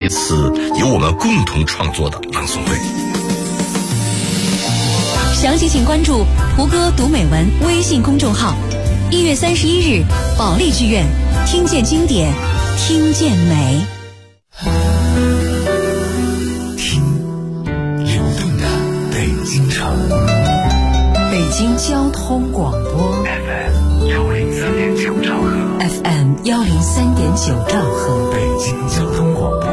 次由我们共同创作的朗诵会。 详情请关注胡歌读美文微信公众号。1月31日，保利剧院，听见经典，听见美。 听流动的北京城， 北京交通广播 FM103.9兆赫 ，FM103.9兆赫， 北京交通广播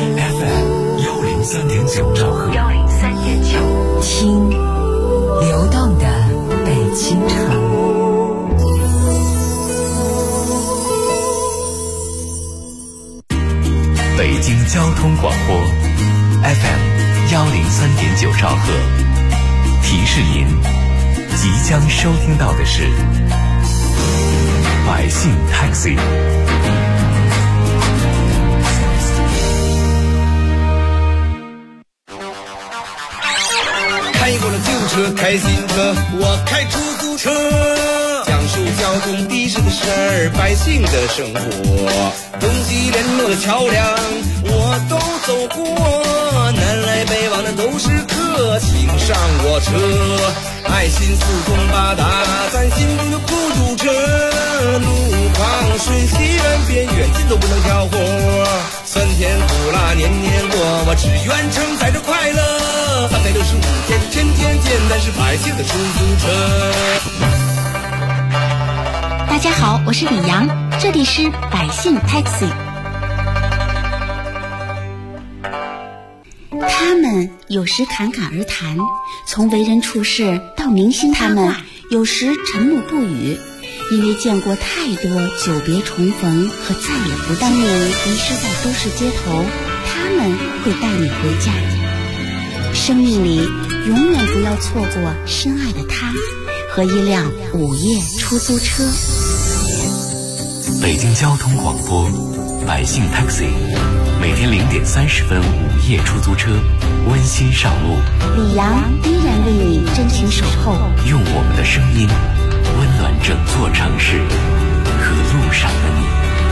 FM103.9兆赫 ，103.9，听流动的北京城。 北京交通广播 FM103.9兆赫，提示您即将收听到的是百姓 Taxi。 开过了旧车，开新车，我开出租车，讲述交通的士的事儿，百姓的生活，东西联络的桥梁我都走过，南来北往的都是客，请上我车，爱心四通八达，咱心中有孤独车，路旁顺西南边远近都不能挑活，酸甜苦辣年年过，我只愿承载着快乐，365天天天见，但是百姓的出租车。 大家好，我是李阳，这里是百姓 Taxi。 他们有时侃侃而谈，从为人处事到明星八卦，他们有时沉默不语，因为见过太多久别重逢和再也不见。当你迷失在都市街头，他们会带你回家。生命里永远不要错过深爱的他和一辆午夜出租车。 北京交通广播百姓 Taxi， 每天0点30分午夜出租车温馨上路， 李阳依然为你真情守候， 用我们的声音温暖整座城市和路上的你。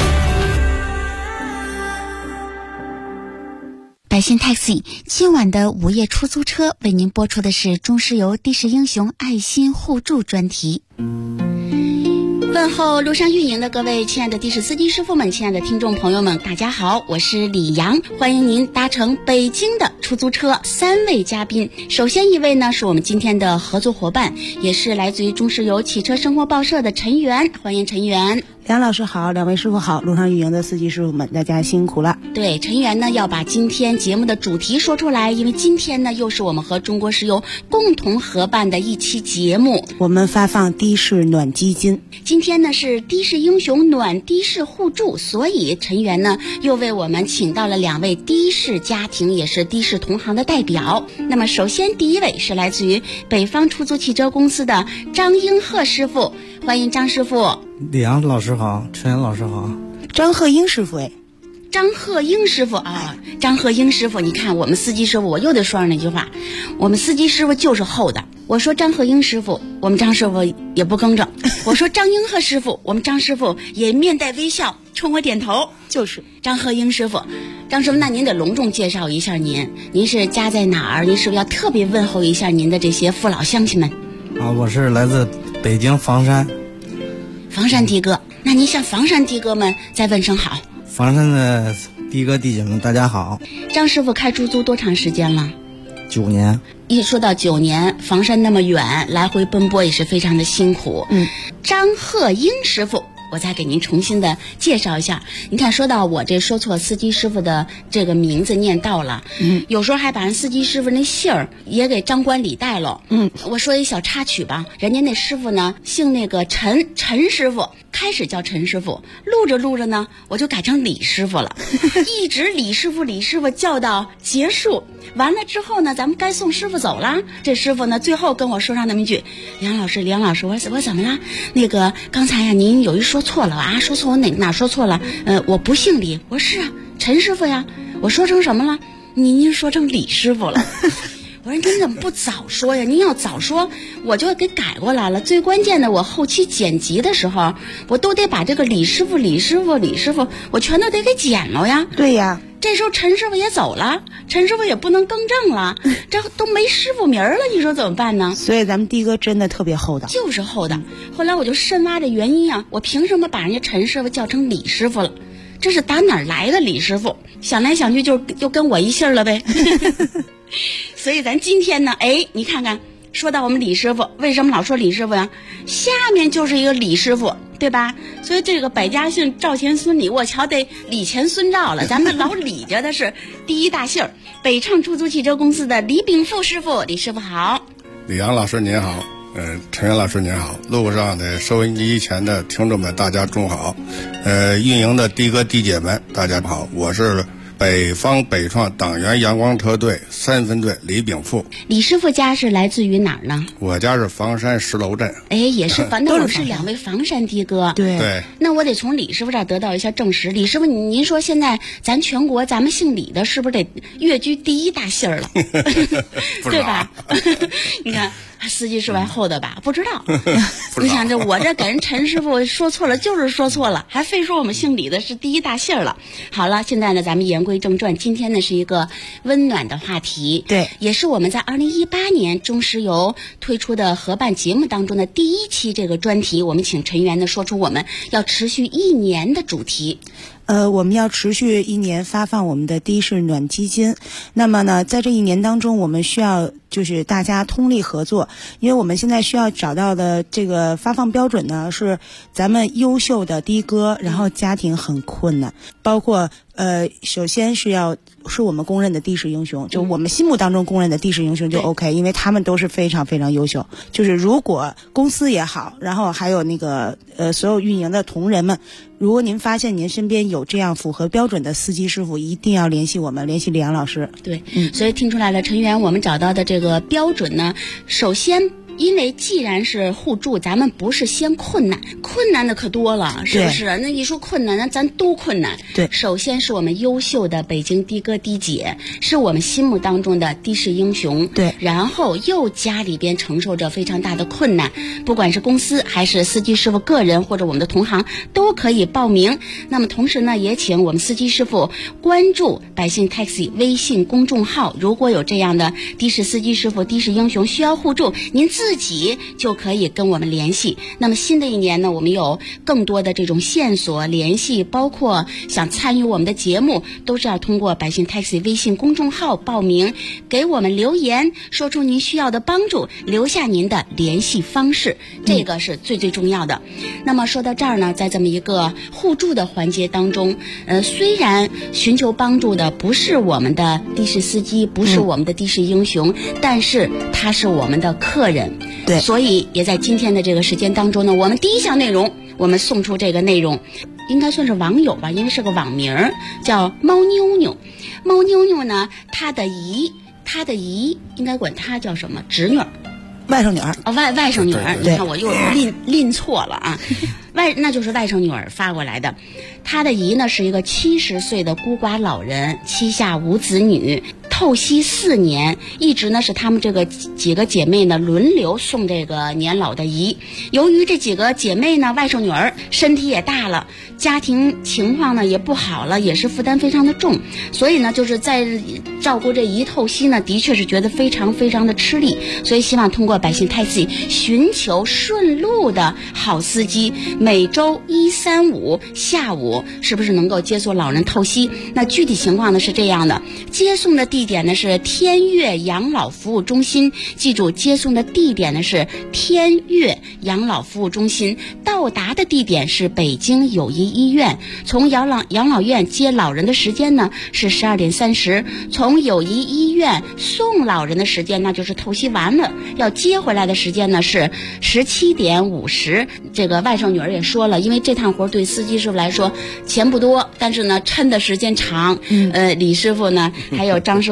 百姓 Taxi 今晚的午夜出租车为您播出的是中石油的士英雄爱心互助专题。问候路上运营的各位亲爱的的士司机师傅们，亲爱的听众朋友们，大家好，我是李阳，欢迎您搭乘北京的出租车。3位嘉宾，首先一位呢是我们今天的合作伙伴，也是来自于中石油汽车生活报社的陈源，欢迎陈源。 梁老师好，两位师傅好，路上运营的司机师傅们，大家辛苦了。 对，陈源呢要把今天节目的主题说出来，因为今天呢又是我们和中国石油共同合办的一期节目， 我们发放的士暖基金。 今天呢是的士英雄暖的士互助，所以陈源呢又为我们请到了2位的士家庭，也是的士同行的代表。那么首先第一位是来自于北方出租汽车公司的张英鹤师傅，欢迎张师傅。 李阳老师好，陈岩老师好。 张鹤英师傅哎， 张鹤英师傅啊，张鹤英师傅，你看我们司机师傅，我又得说上那句话，我们司机师傅就是厚的。我说张鹤英师傅，我们张师傅也不更正；我说张英鹤师傅，我们张师傅也面带微笑，冲我点头。 就是张鹤英师傅，张师傅，那您得隆重介绍一下您是家在哪儿？您是不是要特别问候一下您的这些父老乡亲们？ 啊，我是来自北京房山。 房山的哥，那您向房山的哥们再问声好。 房山的的哥弟姐们大家好。 张师傅开出租多长时间了 ？9年。 一说到9年，房山那么远，来回奔波也是非常的辛苦。张鹤英师傅，我再给您重新的介绍一下。你看，说到我这说错司机师傅的这个名字念到了，有时候还把人司机师傅那姓儿也给张冠李戴了。我说一小插曲吧，人家那师傅呢姓那个陈师傅，开始叫陈师傅，录着录着呢，我就改成李师傅了，一直李师傅叫到结束。完了之后呢，咱们该送师傅走了。这师傅呢，最后跟我说上那么一句：“梁老师，我怎么了？那个刚才呀，您有一说错了啊，说错我哪说错了？我不姓李。”我说是啊，陈师傅呀。我说成什么了？您说成李师傅了。 我说您怎么不早说呀？您要早说，我就给改过来了。最关键的，我后期剪辑的时候，我都得把这个李师傅，我全都得给剪了呀。 对呀。 这时候陈师傅也走了，陈师傅也不能更正了，这都没师傅名了，你说怎么办呢？ 所以咱们的哥真的特别厚道， 就是厚道。后来我就深挖这原因啊，我凭什么把人家陈师傅叫成李师傅了？这是打哪儿来的李师傅？想来想去就跟我一姓了呗。所以咱今天呢，你看看，说到我们李师傅，为什么老说李师傅呀？下面就是一个李师傅，对吧？所以这个百家姓赵钱孙李，我瞧得李钱孙赵了。咱们老李家的是第一大姓，北畅出租汽车公司的李炳富师傅，李师傅好。 李阳老师您好，陈元老师您好，路上的收音机前的听众们大家中好，运营的的哥的姐们大家好，我是北方北创党员阳光车队3分队李炳富。 李师傅家是来自于哪儿呢？ 我家是房山石楼镇。 也是那我们是两位房山的哥。 对。 那我得从李师傅这儿得到一下证实。李师傅，您说现在咱全国咱们姓李的，是不是得跃居第一大姓了？对吧？你看。司机师傅还厚道吧？不知道。你想这我这给人陈师傅说错了，就是说错了，还非说我们姓李的是第一大姓了。好了，现在呢，咱们言归正传，今天呢是一个温暖的话题， 对， 也是我们在2018年中石油推出的合办节目当中的第一期这个专题，我们请陈员呢说出我们要持续1年的主题。 我们要持续1年发放我们的的士暖基金。那么呢，在这1年当中，我们需要就是大家通力合作，因为我们现在需要找到的这个发放标准呢，是咱们优秀的的哥，然后家庭很困难，包括首先是我们公认的的士英雄，就我们心目当中公认的的士英雄就 OK， 因为他们都是非常非常优秀。就是如果公司也好，然后还有那个所有运营的同仁们，如果您发现您身边有这样符合标准的司机师傅，一定要联系我们，联系李阳老师。 对，所以听出来了，陈员我们找到的这个标准呢，首先因为既然是互助，咱们不是先困难的可多了，是不是？那一说困难，那咱都困难。 对， 首先是我们优秀的北京的哥的姐，是我们心目当中的的士英雄。 对， 然后又家里边承受着非常大的困难，不管是公司还是司机师傅个人或者我们的同行都可以报名。那么同时呢，也请我们司机师傅关注百姓 Taxi 微信公众号，如果有这样的的士司机师傅、的士英雄需要互助，您自己就可以跟我们联系。那么新的一年呢，我们有更多的这种线索联系，包括想参与我们的节目，都是要通过百姓 Taxi 微信公众号报名，给我们留言，说出您需要的帮助，留下您的联系方式，这个是最重要的。那么说到这儿呢，在这么一个互助的环节当中，虽然寻求帮助的不是我们的的士司机，不是我们的的士英雄，但是他是我们的客人。 对， 所以也在今天的这个时间当中呢，我们第一项内容，我们送出这个内容，应该算是网友吧，因为是个网名，叫猫妞妞。猫妞妞呢，她的姨应该管她叫什么？侄女儿。 外甥女儿外甥女儿， 对， 你看我又拎错了啊，那就是外甥女儿发过来的。她的姨呢是一个70岁的孤寡老人，膝下无子女，透析4年，一直呢是他们这个几个姐妹呢轮流送这个年老的姨。由于这几个姐妹呢，外甥女儿身体也大了，家庭情况呢也不好了，也是负担非常的重，所以呢就是在照顾这姨透析呢，的确是觉得非常非常的吃力，所以希望通过百姓 Taxi 寻求顺路的好司机，每周1、3、5下午是不是能够接送老人透析？那具体情况呢是这样的，接送的地点呢是天悦养老服务中心，记住接送的地点呢是天悦养老服务中心，到达的地点是北京友谊医院。从养老院接老人的时间呢是12点30，从友谊医院送老人的时间，那就是透析完了要接回来的时间呢是17点50。这个外甥女儿也说了，因为这趟活对司机师傅来说钱不多，但是呢抻的时间长。李师傅呢还有张师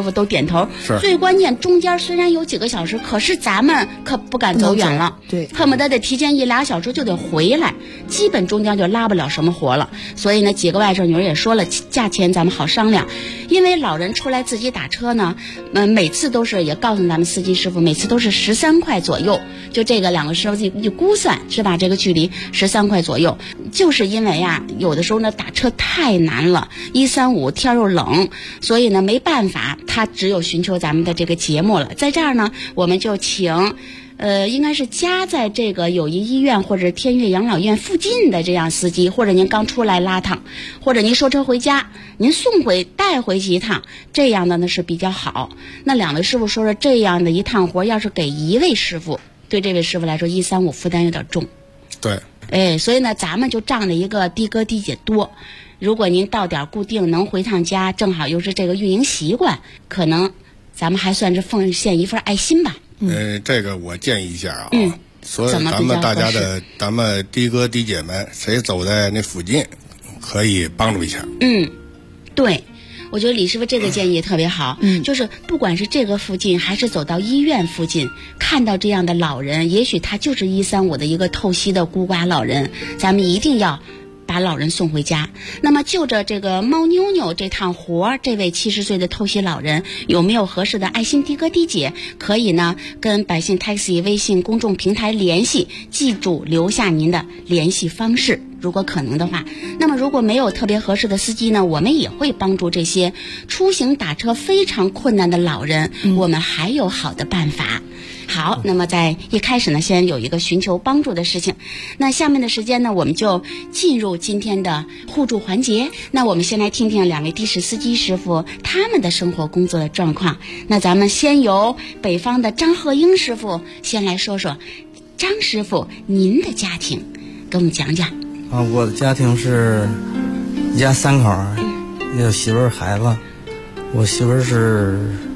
师傅都点头。 是。 最关键中间虽然有几个小时，可是咱们可不敢走远了， 对， 恨不得得提前1、2小时就得回来，基本中间就拉不了什么活了。所以呢，几个外甥女儿也说了，价钱咱们好商量。因为老人出来自己打车呢，每次都是也告诉咱们司机师傅，每次都是13块左右，就这个2个师傅就估算是吧，这个距离13块左右。就是因为啊，有的时候呢打车太难了，135天又冷，所以呢没办法，他只有寻求咱们的这个节目了。在这儿呢，我们就请应该是家在这个友谊医院或者天悦养老院附近的这样司机，或者您刚出来拉趟，或者您收车回家，您带回去一趟，这样的呢是比较好。那2位师傅说这样的一趟活，要是给1位师傅，对这位师傅来说135负担有点重。 对， 所以呢，咱们就仗着一个的哥的姐多。如果您到点固定能回趟家，正好又是这个运营习惯，可能咱们还算是奉献一份爱心吧。 这个我建议一下啊，所以咱们咱们的哥的姐们，谁走在那附近，可以帮助一下。 对。我觉得李师傅这个建议也特别好，就是不管是这个附近还是走到医院附近，看到这样的老人，也许他就是135的一个透析的孤寡老人，咱们一定要把老人送回家。那么就着这个猫妞妞这趟活，这位70岁的透析老人有没有合适的爱心的哥的姐，可以呢跟百姓 Taxi 微信公众平台联系，记住留下您的联系方式。如果可能的话，那么如果没有特别合适的司机呢，我们也会帮助这些出行打车非常困难的老人，我们还有好的办法。好，那么在一开始呢，先有一个寻求帮助的事情。那下面的时间呢，我们就进入今天的互助环节。那我们先来听听2位的士司机师傅他们的生活工作的状况。那咱们先由北方的张鹤英师傅先来说说，张师傅您的家庭跟我们讲讲。 我的家庭是一家3口，有媳妇儿孩子。我媳妇儿是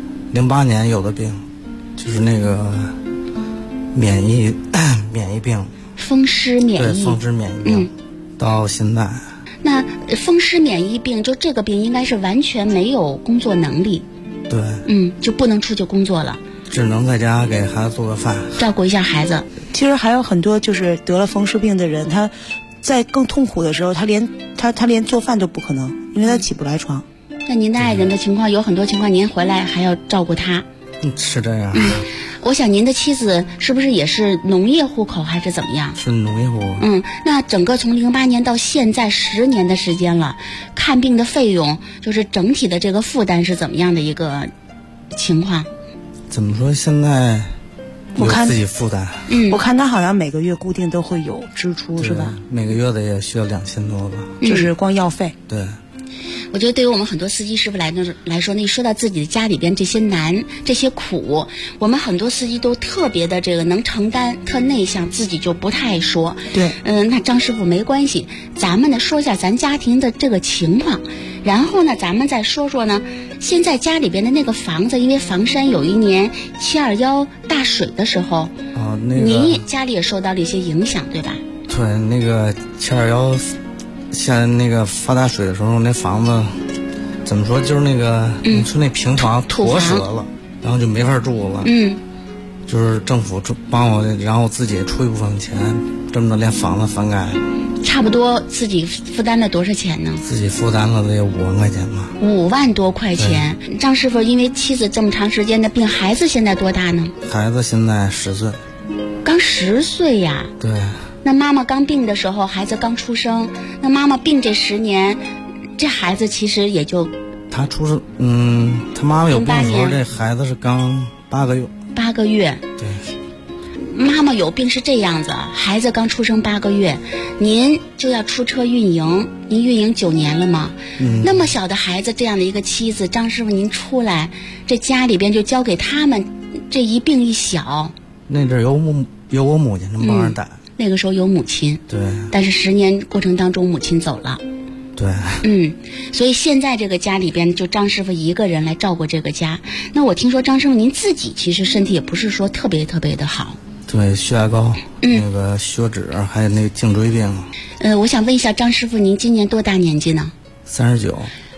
08年有的病，就是那个免疫病， 风湿免疫， 对，风湿免疫病，到现在。 那风湿免疫病，就这个病应该是完全没有工作能力， 对， 就不能出去工作了， 只能在家给孩子做个饭， 照顾一下孩子。 其实还有很多就是得了风湿病的人，他在更痛苦的时候，他连做饭都不可能，因为他起不来床。 那您的爱人的情况，有很多情况您回来还要照顾他。 是这样。 我想您的妻子是不是也是农业户口还是怎么样？ 是农业户。 那整个从08年到现在10年的时间了，看病的费用就是整体的这个负担是怎么样的一个情况？ 怎么说？现在有自己负担。 我看他好像每个月固定都会有支出，是吧？ 每个月的也需要2000多吧， 就是光药费。 对。 我觉得对于我们很多司机师傅来说，那说到自己的家里边这些难、这些苦，我们很多司机都特别的这个能承担，特内向，自己就不太爱说。 对， 那张师傅没关系，咱们呢说一下咱家庭的这个情况，然后呢咱们再说说呢，现在家里边的那个房子，因为房山有一年721大水的时候，您家里也受到了一些影响，对吧？ 对，那个721。像那个发大水的时候，那房子怎么说，就是那个你说那平房脱折了，然后就没法住了。就是政府帮我，然后自己出一部分钱，这么着连房子翻盖。 差不多自己负担了多少钱呢？ 自己负担了得有5万块钱吧。 5万多块钱。张师傅，因为妻子这么长时间的病，孩子现在多大呢？ 孩子现在10岁。 刚10岁呀？ 对。 那妈妈刚病的时候，孩子刚出生，那妈妈病这10年，这孩子其实也就他出生，他妈妈有病的时候，这孩子是刚8个月。 8个月。 对。 妈妈有病是这样子，孩子刚出生8个月，您就要出车运营，您运营9年了吗？那么小的孩子，这样的一个妻子，张师傅您出来，这家里边就交给他们，这一病一小。 那阵有我母亲这么帮着带。 那个时候有母亲， 对， 但是10年过程当中母亲走了， 对， 所以现在这个家里边就张师傅一个人来照顾这个家。那我听说张师傅您自己其实身体也不是说特别特别的好， 对，血压高，那个血脂还有那个颈椎病。 我想问一下张师傅，您今年多大年纪呢？ 39。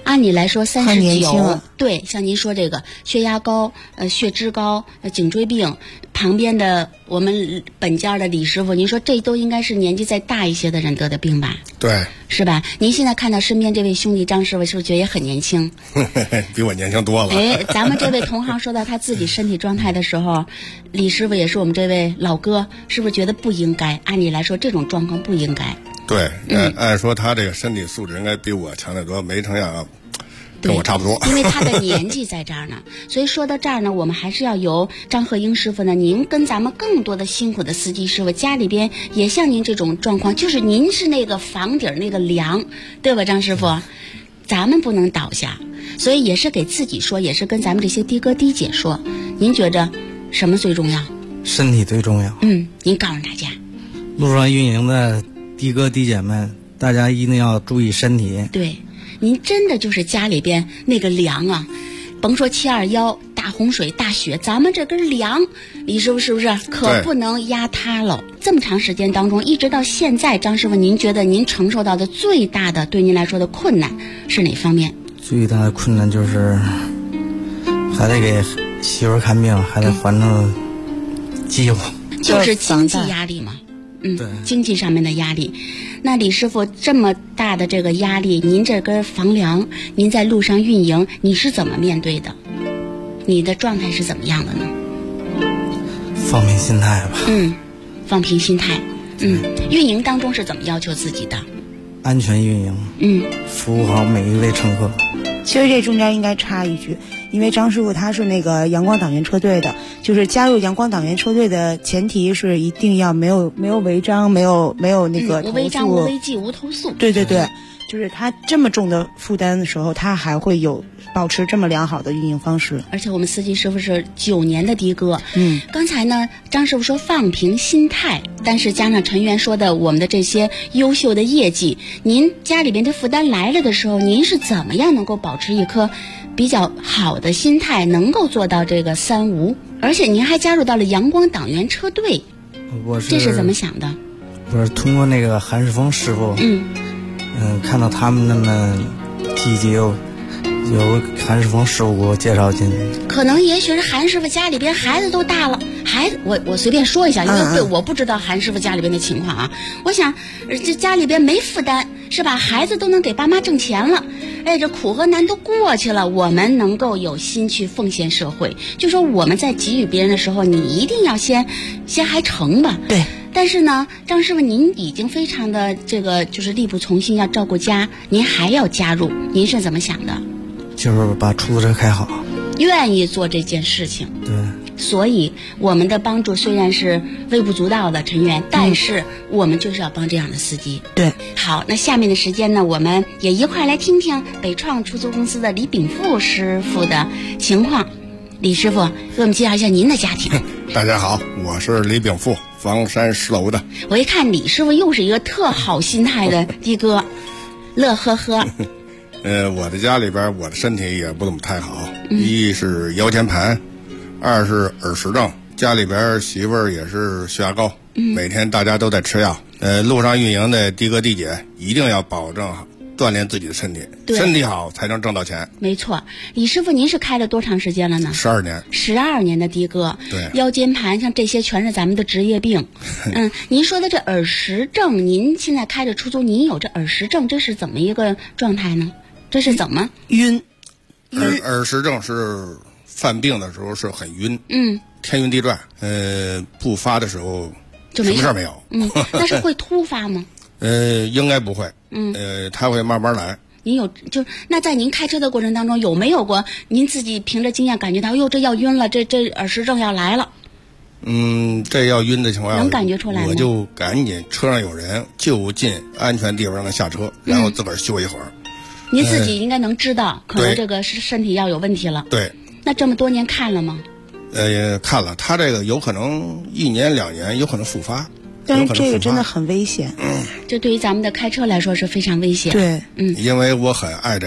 按理来说39， 对， 像您说这个血压高、血脂高、颈椎病，旁边的我们本家的李师傅，您说这都应该是年纪再大一些的人得的病吧？ 对， 是吧？您现在看到身边这位兄弟张师傅，是不是觉得也很年轻？ 比我年轻多了。 哎，咱们这位同行说到他自己身体状态的时候，李师傅也是我们这位老哥，是不是觉得不应该？按理来说，这种状况不应该。 对，按说他这个身体素质应该比我强得多，没成想跟我差不多。 因为他的年纪在这儿呢，所以说到这儿呢，我们还是要由张鹤英师傅呢，您跟咱们更多的辛苦的司机师傅，家里边也像您这种状况，就是您是那个房顶那个梁，对吧，张师傅？咱们不能倒下，所以也是给自己说，也是跟咱们这些的哥的姐说，您觉着什么最重要？ 身体最重要。 您告诉大家， 路上运营的的哥的姐们，大家一定要注意身体。 对，您真的就是家里边那个梁啊，甭说721大洪水大雪，咱们这根梁，李师傅是不是可不能压塌了？这么长时间当中，一直到现在，张师傅，您觉得您承受到的最大的对您来说的困难是哪方面？ 最大的困难就是还得给媳妇儿看病，还得还着机油， 就是经济压力嘛。 对， 经济上面的压力。那李师傅这么大的这个压力，您这根房梁，您在路上运营，你是怎么面对的？你的状态是怎么样的呢？ 放平心态吧。 放平心态。运营当中是怎么要求自己的？ 安全运营。服务好每一位乘客。 其实这中间应该插一句，因为张师傅他是那个阳光党员车队的，就是加入阳光党员车队的前提是一定要没有违章，没有那个投诉， 无违章、无违纪、无投诉。 对，就是他这么重的负担的时候，他还会有保持这么良好的运营方式。 而且我们司机师傅是9年的的哥。刚才呢，张师傅说放平心态，但是加上陈员说的我们的这些优秀的业绩，您家里边的负担来了的时候，您是怎么样能够保持一颗比较好的心态，能够做到这个3无？而且您还加入到了阳光党员车队，这是怎么想的？ 我是通过那个韩世峰师傅，看到他们那么积极，有韩世峰师傅给我介绍进去。 可能也许是韩师傅家里边孩子都大了，我随便说一下，因为我不知道韩师傅家里边的情况啊。我想这家里边没负担是吧？孩子都能给爸妈挣钱了，这苦和难都过去了，我们能够有心去奉献社会。就说我们在给予别人的时候，你一定要先还成吧。 对。 但是呢，张师傅您已经非常的这个就是力不从心，要照顾家，您还要加入，您是怎么想的？ 就是把出租车开好， 愿意做这件事情。 对。 所以我们的帮助虽然是微不足道的，陈员，但是我们就是要帮这样的司机。 对。 好，那下面的时间呢，我们也一块来听听北创出租公司的李炳富师傅的情况。李师傅，给我们介绍一下您的家庭。 大家好，我是李炳富，房山10楼的。 我一看李师傅又是一个特好心态的的哥，乐呵呵。 我的家里边，我的身体也不怎么太好，一是腰间盘，二是耳石症，家里边媳妇儿也是血压高，每天大家都在吃药。路上运营的的哥的姐一定要保证锻炼自己的身体，身体好才能挣到钱。 没错，李师傅，您是开了多长时间了呢 ？12年。 12年的的哥。 对。 腰间盘，像这些全是咱们的职业病。您说的这耳石症，您现在开着出租，您有这耳石症，这是怎么一个状态呢？这是怎么晕？ 耳石症是犯病的时候是很晕，天晕地转，不发的时候就没什么事儿没有。 那是会突发吗？ 应该不会。他会慢慢来。 您有那在您开车的过程当中，有没有过您自己凭着经验感觉到，哟，这要晕了，这耳石症要来了？ 这要晕的情况下， 能感觉出来吗？ 我就赶紧车上有人就近安全地方让他下车，然后自个儿休一会儿。 您自己应该能知道，可能这个是身体要有问题了。 对。 那这么多年看了吗？ 看了，他这个有可能1年2年有可能复发。 但是这个真的很危险。 这对于咱们的开车来说是非常危险。 对。 因为我很爱这行。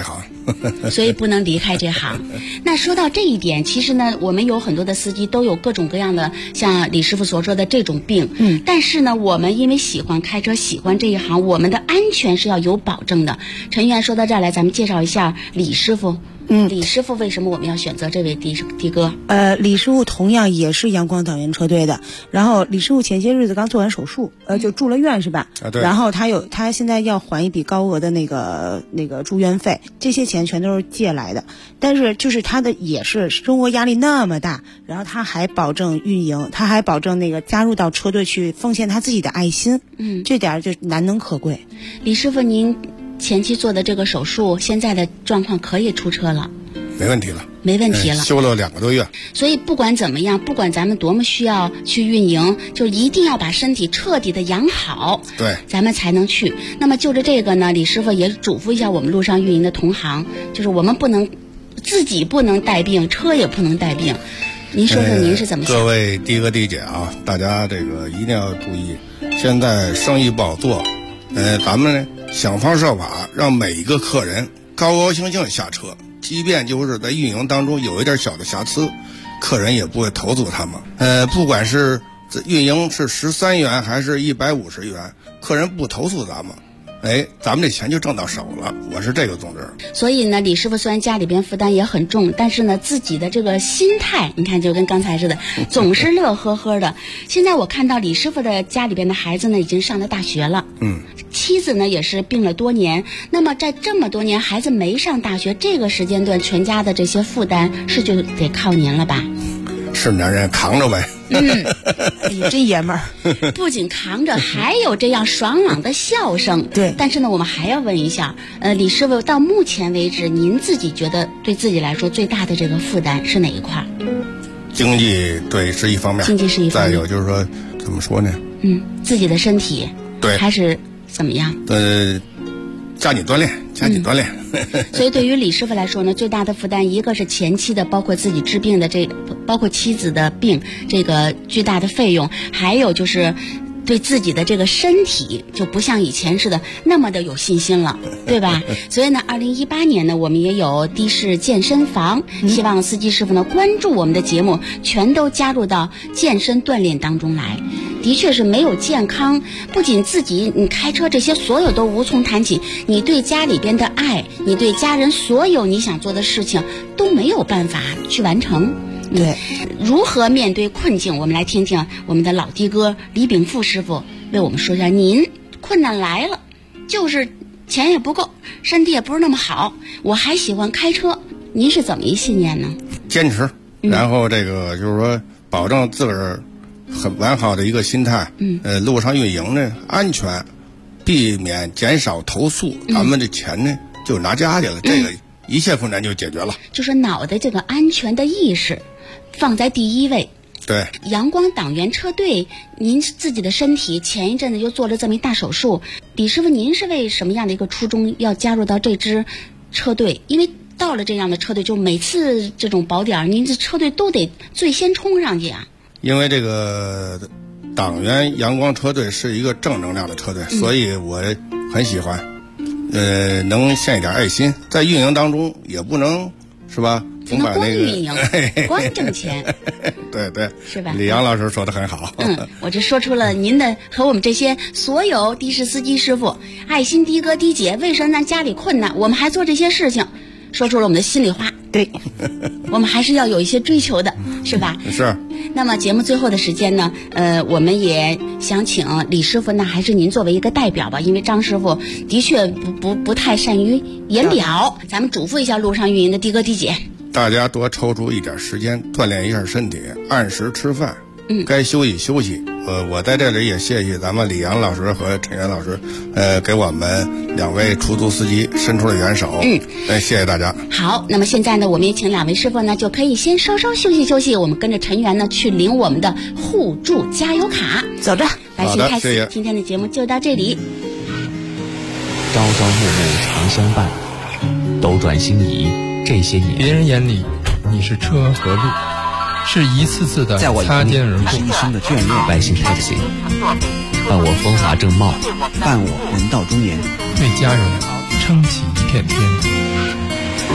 所以不能离开这行。那说到这一点，其实呢，我们有很多的司机都有各种各样的像李师傅所说的这种病，但是呢，我们因为喜欢开车，喜欢这一行，我们的安全是要有保证的。陈员说到这儿来，咱们介绍一下李师傅。李师傅为什么我们要选择这位的哥？ 李师傅同样也是阳光党员车队的。然后李师傅前些日子刚做完手术，就住了院是吧？ 对。 然后他现在要还一笔高额的那个住院费，这些钱全都是借来的。但是就是他的也是生活压力那么大，然后他还保证运营，他还保证那个加入到车队去奉献他自己的爱心。这点就难能可贵。 李师傅，您前期做的这个手术，现在的状况可以出车了？ 没问题了， 没问题了， 休了2个多月。 所以不管怎么样，不管咱们多么需要去运营，就一定要把身体彻底的养好， 对， 咱们才能去。那么就着这个呢，李师傅也嘱咐一下我们路上运营的同行，就是我们自己不能带病，车也不能带病。您说说您是怎么想？ 各位的哥的姐啊，大家这个一定要注意，现在生意不好做，咱们呢想方设法让每一个客人高高兴兴下车，即便就是在运营当中有一点小的瑕疵，客人也不会投诉他们。不管是运营是13元还是150元，客人不投诉咱们，咱们这钱就挣到手了，我是这个宗旨。 所以呢，李师傅虽然家里边负担也很重，但是呢，自己的这个心态，你看就跟刚才似的，总是乐呵呵的。现在我看到李师傅的家里边的孩子呢，已经上了大学了。妻子呢也是病了多年。那么在这么多年孩子没上大学这个时间段，全家的这些负担是就得靠您了吧？ 是男人扛着呗。 哎呀，真爷们儿！ 不仅扛着，还有这样爽朗的笑声。 对。 但是呢，我们还要问一下，李师傅，到目前为止，您自己觉得对自己来说最大的这个负担是哪一块？ 经济，对，是一方面。 经济是一方面。 再有就是说，怎么说呢？ 自己的身体。 对。 还是怎么样？ 加紧锻炼。 所以对于李师傅来说呢，最大的负担一个是前期的，包括自己治病的包括妻子的病这个巨大的费用，还有就是对自己的这个身体就不像以前似的那么的有信心了，对吧？所以呢，2018年呢，我们也有的士健身房，希望司机师傅呢关注我们的节目，全都加入到健身锻炼当中来。的确是没有健康，不仅自己你开车这些所有都无从谈起，你对家里边的爱，你对家人所有你想做的事情都没有办法去完成。 对， 如何面对困境？我们来听听我们的老的哥李炳富师傅为我们说一下，您困难来了，就是钱也不够，身体也不是那么好，我还喜欢开车，您是怎么一信念呢？ 坚持，然后这个就是说保证自个儿很完好的一个心态，路上运营呢安全，避免减少投诉，咱们这钱呢就拿家去了，这个一切困难就解决了。 就是脑袋这个安全的意识放在第一位。 对， 阳光党员车队，您自己的身体前一阵子又做了这么一大手术，李师傅，您是为什么样的一个初衷要加入到这支车队？因为到了这样的车队，就每次这种保点，您这车队都得最先冲上去啊。 因为这个党员阳光车队是一个正能量的车队，所以我很喜欢。能献一点爱心，在运营当中也不能是吧？总把那个运营光挣钱， 对， 是吧？ 李阳老师说的很好。 我这说出了您的和我们这些所有的士司机师傅爱心的哥的姐，为什么咱家里困难，我们还做这些事情，说出了我们的心里话。 对， 我们还是要有一些追求的，是吧？ 是。 那么节目最后的时间呢，我们也想请李师傅，那还是您作为一个代表吧，因为张师傅的确不太善于言表，咱们嘱咐一下路上运营的的哥的姐， 大家多抽出一点时间锻炼一下身体，按时吃饭，该休息休息。我在这里也谢谢咱们李阳老师和陈元老师，给我们2位出租司机伸出了援手。谢谢大家。 好，那么现在呢，我们也请2位师傅呢，就可以先稍稍休息休息，我们跟着陈元呢去领我们的互助加油卡。走着，百姓开始，今天的节目就到这里。 朝朝暮暮常相伴，斗转星移这些年， 别人眼里你是车和路，是一次次的擦肩而过， 一生的眷恋。 百姓 taxi， 伴我风华正茂， 伴我人到中年， 为家人撑起一片天。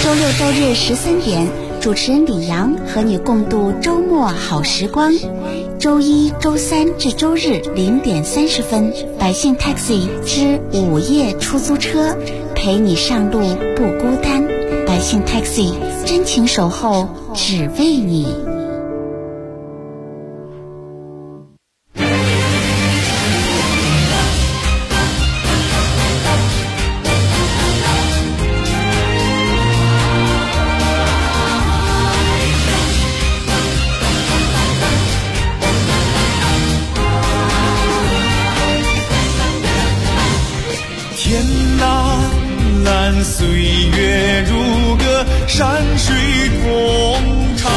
周六周日13点，主持人李阳和你共度周末好时光。周一、周三至周日0点30分，百姓 Taxi 之午夜出租车，陪你上路不孤单。百姓 Taxi 真情守候，只为你。 岁月如歌，山水同唱。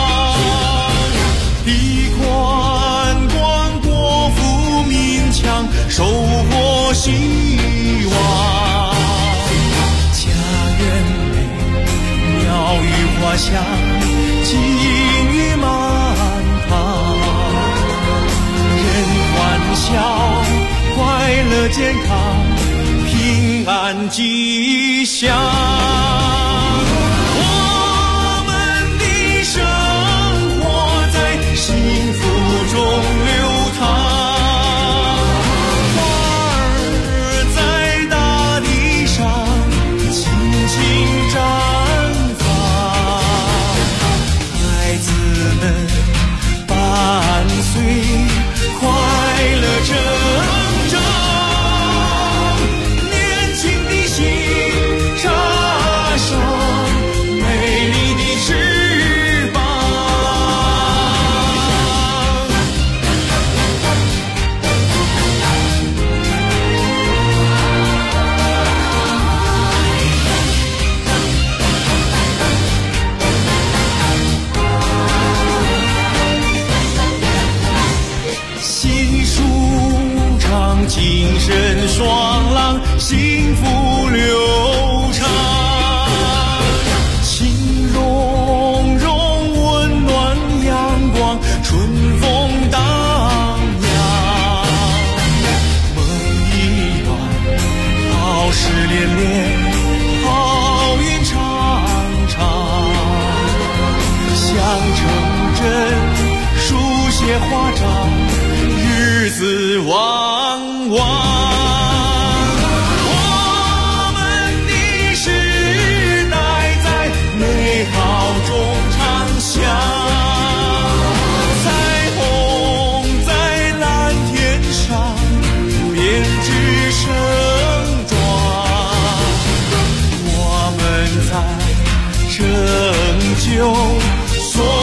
地宽广，国富民强，收获希望。家园美，鸟语花香，金玉满堂。人欢笑，快乐健康，平安吉祥。我们的生活在幸福中流淌，花儿在大地上轻轻绽放，孩子们伴随快乐成长。精神爽朗，幸福流畅，情融融，温暖阳光，春风荡漾。梦一段，好事连连，好运长长。想成真，书写华章，日子旺旺。我们的时代在美好中唱响，彩虹在蓝天上编织盛装。我们在拯救所